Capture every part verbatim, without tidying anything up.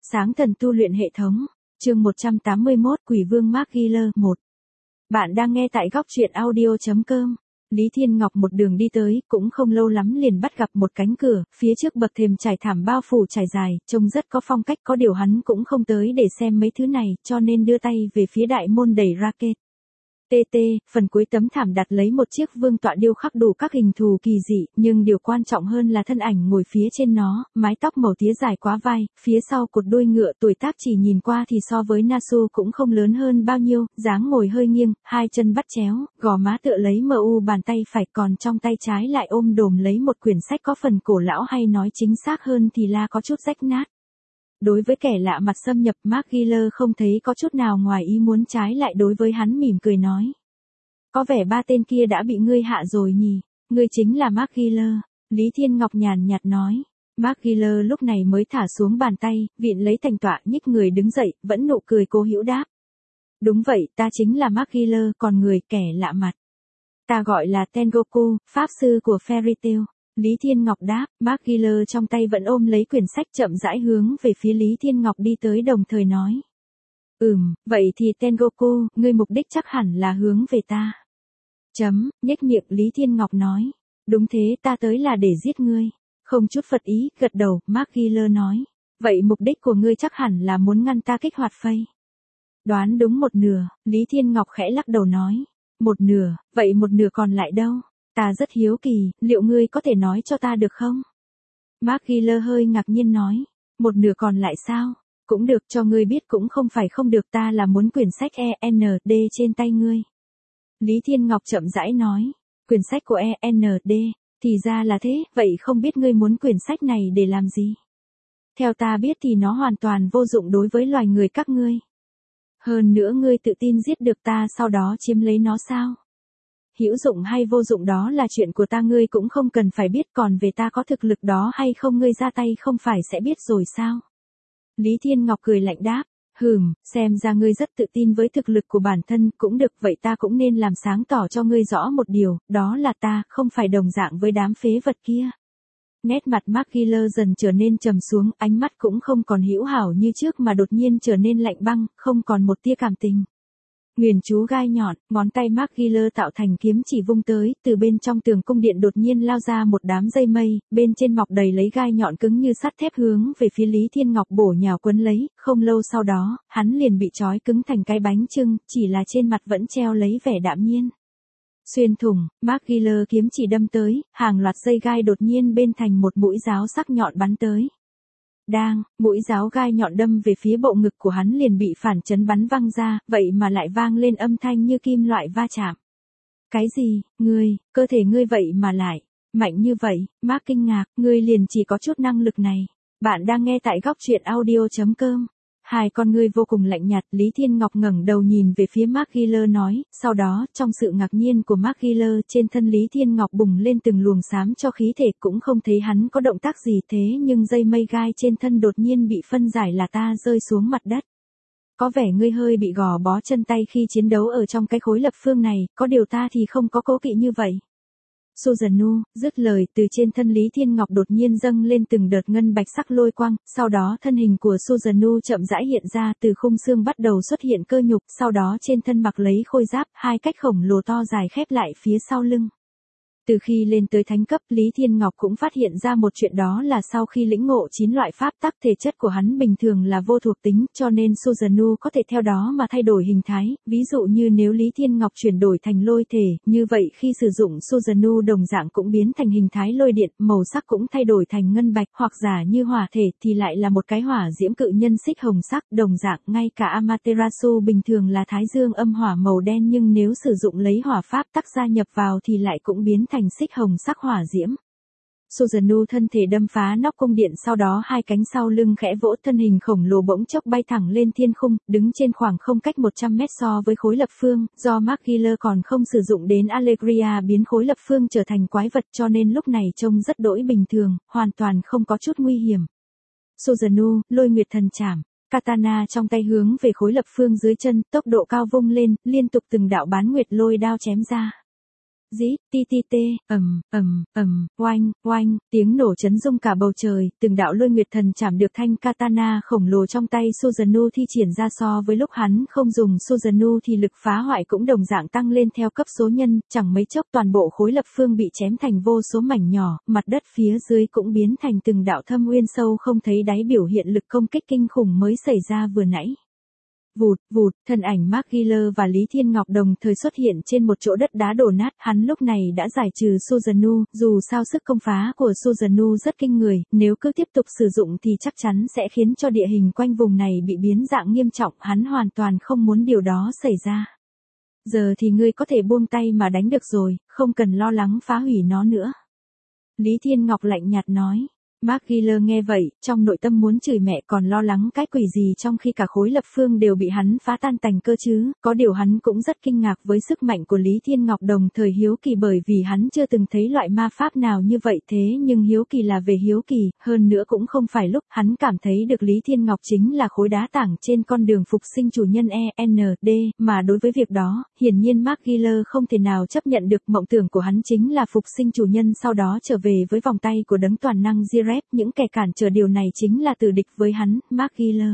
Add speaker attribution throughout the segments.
Speaker 1: Sáng thần tu luyện hệ thống, chương một trăm tám mươi mốt Quỷ Vương McGuire một. Bạn đang nghe tại góc truyện audio chấm com. Lý Thiên Ngọc một đường đi tới, cũng không lâu lắm liền bắt gặp một cánh cửa, phía trước bậc thềm trải thảm bao phủ trải dài, trông rất có phong cách, có điều hắn cũng không tới để xem mấy thứ này, cho nên đưa tay về phía đại môn đẩy ra kết. tê tê, phần cuối tấm thảm đặt lấy một chiếc vương tọa điêu khắc đủ các hình thù kỳ dị, nhưng điều quan trọng hơn là thân ảnh ngồi phía trên nó, mái tóc màu tía dài quá vai, phía sau cột đuôi ngựa, tuổi tác chỉ nhìn qua thì so với Nasu cũng không lớn hơn bao nhiêu, dáng ngồi hơi nghiêng, hai chân bắt chéo, gò má tựa lấy mờ u bàn tay phải, còn trong tay trái lại ôm đồm lấy một quyển sách có phần cổ lão, hay nói chính xác hơn thì là có chút rách nát. Đối với kẻ lạ mặt xâm nhập, McGuire không thấy có chút nào ngoài ý muốn, trái lại đối với hắn mỉm cười nói. Có vẻ ba tên kia đã bị ngươi hạ rồi nhỉ, ngươi chính là McGuire. Lý Thiên Ngọc nhàn nhạt nói. McGuire lúc này mới thả xuống bàn tay, viện lấy thành tọa, nhích người đứng dậy, vẫn nụ cười cố hữu đáp. Đúng vậy, ta chính là McGuire, còn người kẻ lạ mặt. Ta gọi là Tengoku, pháp sư của Fairy Tail. Lý Thiên Ngọc đáp, McGuire trong tay vẫn ôm lấy quyển sách chậm rãi hướng về phía Lý Thiên Ngọc đi tới, đồng thời nói. Ừm, vậy thì Tengoku, ngươi mục đích chắc hẳn là hướng về ta. Chấm, nhếch miệng Lý Thiên Ngọc nói. Đúng thế, ta tới là để giết ngươi. Không chút phật ý, gật đầu, McGuire nói. Vậy mục đích của ngươi chắc hẳn là muốn ngăn ta kích hoạt phây. Đoán đúng một nửa, Lý Thiên Ngọc khẽ lắc đầu nói. Một nửa, vậy một nửa còn lại đâu? Ta rất hiếu kỳ, liệu ngươi có thể nói cho ta được không? McGuire hơi ngạc nhiên nói. Một nửa còn lại sao? Cũng được, cho ngươi biết cũng không phải không được, ta là muốn quyển sách E N D trên tay ngươi. Lý Thiên Ngọc chậm rãi nói. Quyển sách của E N D, thì ra là thế, vậy không biết ngươi muốn quyển sách này để làm gì? Theo ta biết thì nó hoàn toàn vô dụng đối với loài người các ngươi. Hơn nữa ngươi tự tin giết được ta, sau đó chiếm lấy nó sao? Hữu dụng hay vô dụng đó là chuyện của ta, ngươi cũng không cần phải biết, còn về ta có thực lực đó hay không ngươi ra tay không phải sẽ biết rồi sao? Lý Thiên Ngọc cười lạnh đáp, hừm, xem ra ngươi rất tự tin với thực lực của bản thân, cũng được, vậy ta cũng nên làm sáng tỏ cho ngươi rõ một điều, đó là ta không phải đồng dạng với đám phế vật kia. Nét mặt McGuire dần trở nên trầm xuống, ánh mắt cũng không còn hữu hảo như trước mà đột nhiên trở nên lạnh băng, không còn một tia cảm tình. Nguyền chú gai nhọn, ngón tay McGuire tạo thành kiếm chỉ vung tới, từ bên trong tường cung điện đột nhiên lao ra một đám dây mây, bên trên mọc đầy lấy gai nhọn cứng như sắt thép hướng về phía Lý Thiên Ngọc bổ nhào quấn lấy, không lâu sau đó, hắn liền bị trói cứng thành cái bánh chưng, chỉ là trên mặt vẫn treo lấy vẻ đạm nhiên. Xuyên thủng, McGuire kiếm chỉ đâm tới, hàng loạt dây gai đột nhiên bên thành một mũi giáo sắc nhọn bắn tới. Đang, mũi giáo gai nhọn đâm về phía bộ ngực của hắn liền bị phản chấn bắn văng ra, vậy mà lại vang lên âm thanh như kim loại va chạm. Cái gì, ngươi, cơ thể ngươi vậy mà lại, mạnh như vậy, Mark kinh ngạc, ngươi liền chỉ có chút năng lực này. Bạn đang nghe tại góc truyện audio chấm com. Hai con ngươi vô cùng lạnh nhạt, Lý Thiên Ngọc ngẩng đầu nhìn về phía McGuire nói, sau đó, trong sự ngạc nhiên của McGuire, trên thân Lý Thiên Ngọc bùng lên từng luồng xám cho khí thể, cũng không thấy hắn có động tác gì, thế nhưng dây mây gai trên thân đột nhiên bị phân giải là ta rơi xuống mặt đất. Có vẻ ngươi hơi bị gò bó chân tay khi chiến đấu ở trong cái khối lập phương này, có điều ta thì không có cố kỵ như vậy. Susanoo, dứt lời, từ trên thân Lý Thiên Ngọc đột nhiên dâng lên từng đợt ngân bạch sắc lôi quang, sau đó thân hình của Susanoo chậm rãi hiện ra, từ khung xương bắt đầu xuất hiện cơ nhục, sau đó trên thân mặc lấy khôi giáp, hai cách khổng lồ to dài khép lại phía sau lưng. Từ khi lên tới thánh cấp, Lý Thiên Ngọc cũng phát hiện ra một chuyện, đó là sau khi lĩnh ngộ chín loại pháp tắc, thể chất của hắn bình thường là vô thuộc tính, cho nên Susanoo có thể theo đó mà thay đổi hình thái, ví dụ như nếu Lý Thiên Ngọc chuyển đổi thành lôi thể, như vậy khi sử dụng Susanoo đồng dạng cũng biến thành hình thái lôi điện, màu sắc cũng thay đổi thành ngân bạch, hoặc giả như hỏa thể thì lại là một cái hỏa diễm cự nhân xích hồng sắc, đồng dạng ngay cả Amaterasu bình thường là thái dương âm hỏa màu đen, nhưng nếu sử dụng lấy hỏa pháp tắc gia nhập vào thì lại cũng biến thành xích hồng sắc hỏa diễm. Susanoo thân thể đâm phá nóc cung điện, sau đó hai cánh sau lưng khẽ vỗ, thân hình khổng lồ bỗng chốc bay thẳng lên thiên khung, đứng trên khoảng không cách một trăm mét so với khối lập phương, do McGuire còn không sử dụng đến Allegria biến khối lập phương trở thành quái vật, cho nên lúc này trông rất đỗi bình thường, hoàn toàn không có chút nguy hiểm. Susanoo, lôi nguyệt thần trảm, katana trong tay hướng về khối lập phương dưới chân, tốc độ cao vung lên, liên tục từng đạo bán nguyệt lôi đao chém ra. dí, ti ti tê, ầm, ầm, ầm, oanh, oanh, tiếng nổ chấn rung cả bầu trời, từng đạo lôi nguyệt thần chạm được thanh katana khổng lồ trong tay Susanoo thi triển ra. So với lúc hắn không dùng Susanoo thì lực phá hoại cũng đồng dạng tăng lên theo cấp số nhân, chẳng mấy chốc toàn bộ khối lập phương bị chém thành vô số mảnh nhỏ, mặt đất phía dưới cũng biến thành từng đạo thâm uyên sâu không thấy đáy, biểu hiện lực công kích kinh khủng mới xảy ra vừa nãy. Vụt, vụt, thân ảnh Mark Giller và Lý Thiên Ngọc đồng thời xuất hiện trên một chỗ đất đá đổ nát, hắn lúc này đã giải trừ Susanoo, dù sao sức công phá của Susanoo rất kinh người, nếu cứ tiếp tục sử dụng thì chắc chắn sẽ khiến cho địa hình quanh vùng này bị biến dạng nghiêm trọng, hắn hoàn toàn không muốn điều đó xảy ra. Giờ thì ngươi có thể buông tay mà đánh được rồi, không cần lo lắng phá hủy nó nữa. Lý Thiên Ngọc lạnh nhạt nói. Mark Giller nghe vậy, trong nội tâm muốn chửi mẹ, còn lo lắng cái quỷ gì trong khi cả khối lập phương đều bị hắn phá tan tành cơ chứ, có điều hắn cũng rất kinh ngạc với sức mạnh của Lý Thiên Ngọc, đồng thời hiếu kỳ bởi vì hắn chưa từng thấy loại ma pháp nào như vậy. Thế nhưng hiếu kỳ là về hiếu kỳ, hơn nữa cũng không phải lúc hắn cảm thấy được Lý Thiên Ngọc chính là khối đá tảng trên con đường phục sinh chủ nhân E N D, mà đối với việc đó, hiển nhiên Mark Giller không thể nào chấp nhận được. Mộng tưởng của hắn chính là phục sinh chủ nhân sau đó trở về với vòng tay của đấng toàn năng Jireh. Những kẻ cản trở điều này chính là tử địch với hắn, Mark Giller.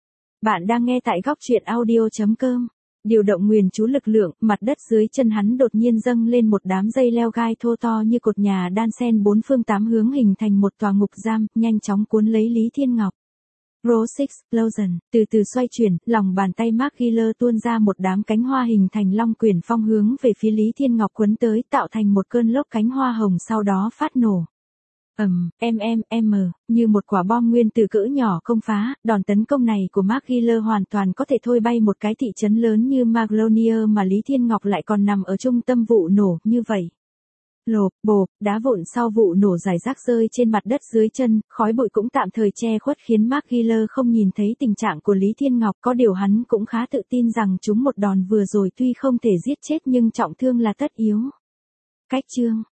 Speaker 1: Bạn đang nghe tại góc truyện audio chấm com. Điều động nguyền chú lực lượng, mặt đất dưới chân hắn đột nhiên dâng lên một đám dây leo gai thô to như cột nhà đan xen bốn phương tám hướng hình thành một tòa ngục giam, nhanh chóng cuốn lấy Lý Thiên Ngọc. Rose Explosion, từ từ xoay chuyển, lòng bàn tay Mark Giller tuôn ra một đám cánh hoa hình thành long quyển phong hướng về phía Lý Thiên Ngọc quấn tới, tạo thành một cơn lốc cánh hoa hồng sau đó phát nổ. Ầm, em em em như một quả bom nguyên tử cỡ nhỏ công phá, đòn tấn công này của Mark Giller hoàn toàn có thể thôi bay một cái thị trấn lớn như Maglonia, mà Lý Thiên Ngọc lại còn nằm ở trung tâm vụ nổ, như vậy. Lộp, bộp, đá vụn sau vụ nổ rải rác rơi trên mặt đất dưới chân, khói bụi cũng tạm thời che khuất khiến Mark Giller không nhìn thấy tình trạng của Lý Thiên Ngọc, có điều hắn cũng khá tự tin rằng chúng một đòn vừa rồi tuy không thể giết chết nhưng trọng thương là tất yếu. Cách chương